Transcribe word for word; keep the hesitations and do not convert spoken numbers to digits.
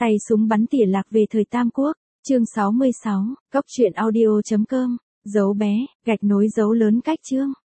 Tay súng bắn tỉa lạc về thời Tam Quốc, chương sáu mươi sáu, cốc truyện audio chấm com, dấu bé, gạch nối dấu lớn cách chương.